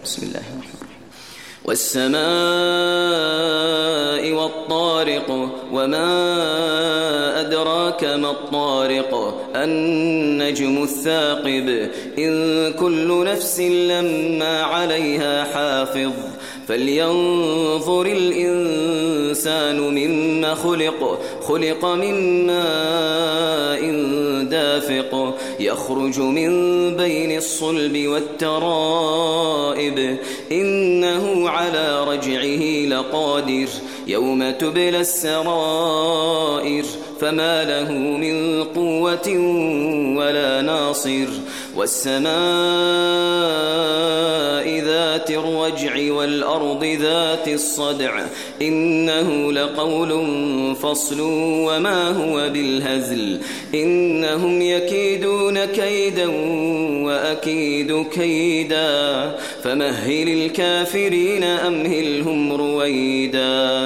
بسم الله الرحمن الرحيم. والسماء والطارق وما أدراك ما الطارق النجم الثاقب إن كل نفس لما عليها حافظ فلينظر الإنسان مما خلق من ماء دافق يخرج من بين الصلب والترائب إنه على رجعه لقادر يوم تبلى السرائر فما له من قوة ولا ناصر والسماء ذات الرجع والأرض ذات الصدع إنه لقول فصل وما هو بالهزل إنهم يكيدون كيدا وأكيد كيدا فمهل الكافرين أمهلهم رويدا